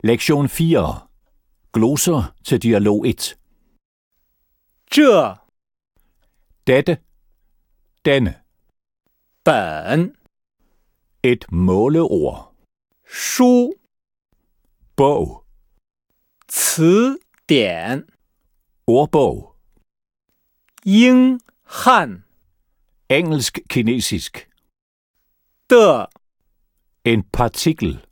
Lektion 4. Gloser til dialog 1. 这 Dette. Denne. 本 Et måleord. 书 Bog. 词典 Ordbog. 英汉 Engelsk-kinesisk. 的 En partikel.